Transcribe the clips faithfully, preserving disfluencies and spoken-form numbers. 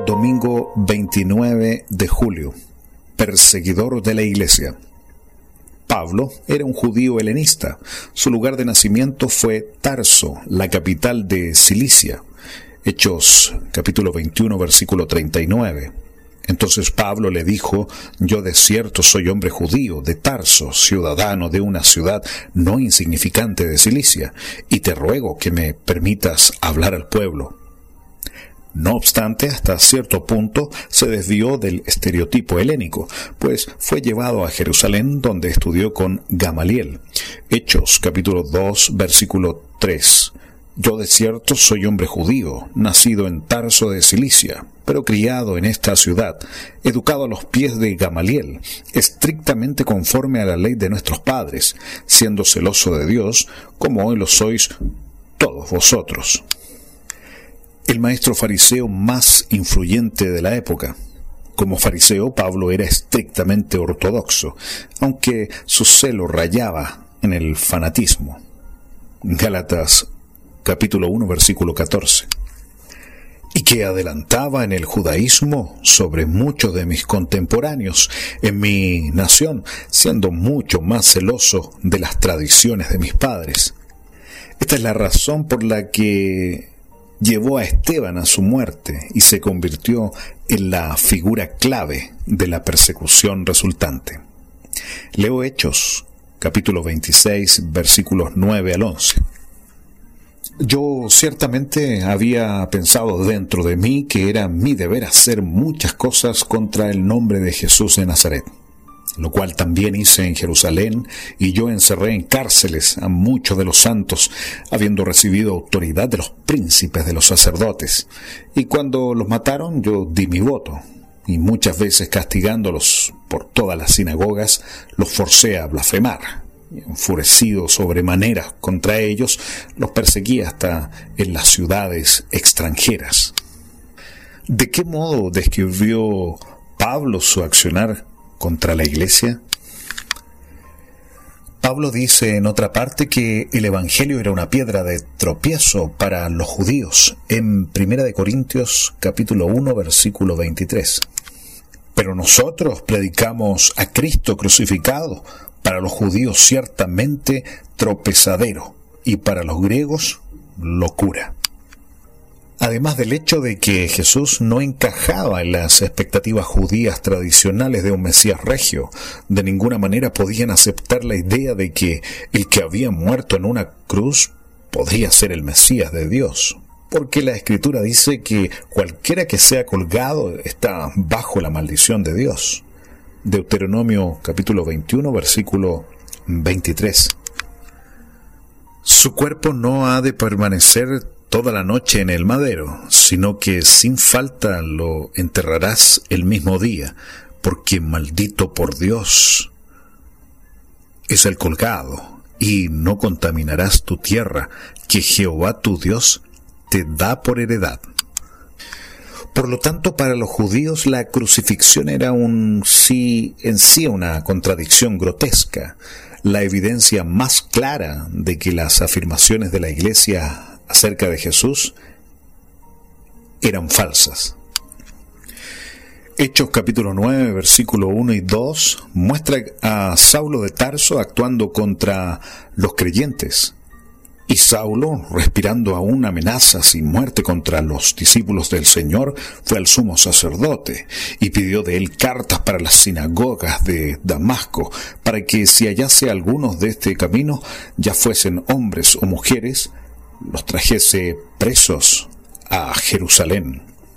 Domingo veintinueve de julio. Perseguidor de la Iglesia. Pablo era un judío helenista. Su lugar de nacimiento fue Tarso, la capital de Cilicia. Hechos capítulo veintiuno, versículo treinta y nueve. Entonces Pablo le dijo: yo de cierto soy hombre judío, de Tarso, ciudadano de una ciudad no insignificante de Cilicia, y te ruego que me permitas hablar al pueblo. No obstante, hasta cierto punto se desvió del estereotipo helénico, pues fue llevado a Jerusalén, donde estudió con Gamaliel. Hechos capítulo dos, versículo tres. Yo de cierto soy hombre judío, nacido en Tarso de Cilicia, pero criado en esta ciudad, educado a los pies de Gamaliel, estrictamente conforme a la ley de nuestros padres, siendo celoso de Dios, como hoy lo sois todos vosotros. El maestro fariseo más influyente de la época. Como fariseo, Pablo era estrictamente ortodoxo, aunque su celo rayaba en el fanatismo. Gálatas capítulo uno, versículo catorce. Y que adelantaba en el judaísmo sobre muchos de mis contemporáneos en mi nación, siendo mucho más celoso de las tradiciones de mis padres. Esta es la razón por la que llevó a Esteban a su muerte y se convirtió en la figura clave de la persecución resultante. Leo Hechos, capítulo veintiséis, versículos nueve al once. Yo ciertamente había pensado dentro de mí que era mi deber hacer muchas cosas contra el nombre de Jesús de Nazaret, lo cual también hice en Jerusalén, y yo encerré en cárceles a muchos de los santos, habiendo recibido autoridad de los príncipes de los sacerdotes. Y cuando los mataron, yo di mi voto, y muchas veces castigándolos por todas las sinagogas, los forcé a blasfemar. Enfurecido sobremanera contra ellos, los perseguí hasta en las ciudades extranjeras. ¿De qué modo describió Pablo su accionar contra la iglesia? Pablo dice en otra parte que el evangelio era una piedra de tropiezo para los judíos, en Primera de Corintios capítulo uno, versículo veintitrés. Pero nosotros predicamos a Cristo crucificado, para los judíos ciertamente tropezadero, y para los griegos locura. Además del hecho de que Jesús no encajaba en las expectativas judías tradicionales de un Mesías regio, de ninguna manera podían aceptar la idea de que el que había muerto en una cruz podría ser el Mesías de Dios, porque la Escritura dice que cualquiera que sea colgado está bajo la maldición de Dios. Deuteronomio capítulo veintiuno, versículo veintitrés. Su cuerpo no ha de permanecer toda la noche en el madero, sino que sin falta lo enterrarás el mismo día, porque maldito por Dios es el colgado, y no contaminarás tu tierra, que Jehová tu Dios te da por heredad. Por lo tanto, para los judíos la crucifixión era un sí en sí una contradicción grotesca, la evidencia más clara de que las afirmaciones de la Iglesia acerca de Jesús eran falsas. Hechos capítulo nueve, versículo uno y dos muestra a Saulo de Tarso actuando contra los creyentes. Y Saulo, respirando aún amenazas y muerte contra los discípulos del Señor, fue al sumo sacerdote y pidió de él cartas para las sinagogas de Damasco, para que si hallase algunos de este camino, ya fuesen hombres o mujeres, los trajese presos a Jerusalén.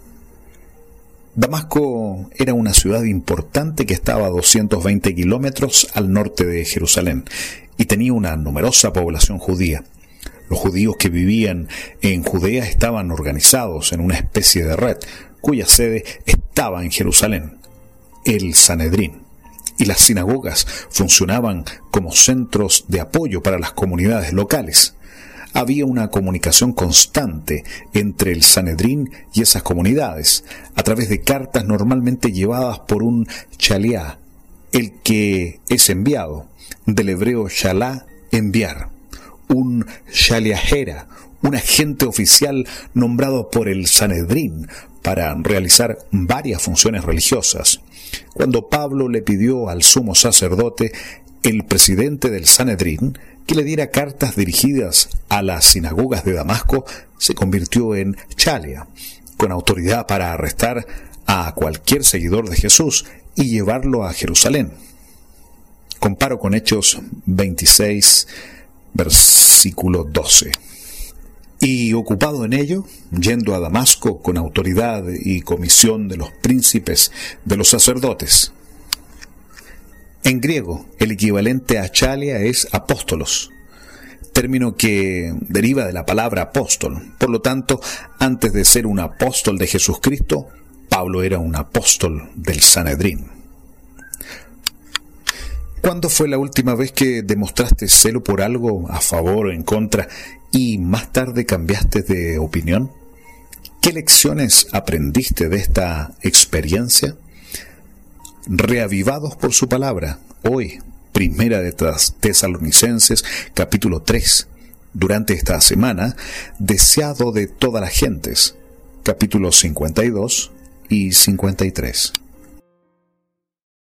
Damasco era una ciudad importante que estaba a doscientos veinte kilómetros al norte de Jerusalén y tenía una numerosa población judía. Los judíos que vivían en Judea estaban organizados en una especie de red, cuya sede estaba en Jerusalén, el Sanedrín, y las sinagogas funcionaban como centros de apoyo para las comunidades locales. Había una comunicación constante entre el Sanedrín y esas comunidades, a través de cartas normalmente llevadas por un chaliá, el que es enviado, del hebreo shalá, enviar. Un shaliajera, un agente oficial nombrado por el Sanedrín para realizar varias funciones religiosas. Cuando Pablo le pidió al sumo sacerdote, el presidente del Sanedrín, que le diera cartas dirigidas a las sinagogas de Damasco, se convirtió en chalia, con autoridad para arrestar a cualquier seguidor de Jesús y llevarlo a Jerusalén. Comparo con Hechos veintiséis, versículo doce. Y ocupado en ello, yendo a Damasco con autoridad y comisión de los príncipes de los sacerdotes. En griego, el equivalente a chalia es apóstolos, término que deriva de la palabra apóstol. Por lo tanto, antes de ser un apóstol de Jesucristo, Pablo era un apóstol del Sanedrín. ¿Cuándo fue la última vez que demostraste celo por algo, a favor o en contra, y más tarde cambiaste de opinión? ¿Qué lecciones aprendiste de esta experiencia? Reavivados por su palabra, hoy, Primera de Tesalonicenses, capítulo tres, durante esta semana, deseado de todas las gentes, capítulos cincuenta y dos y cincuenta y tres.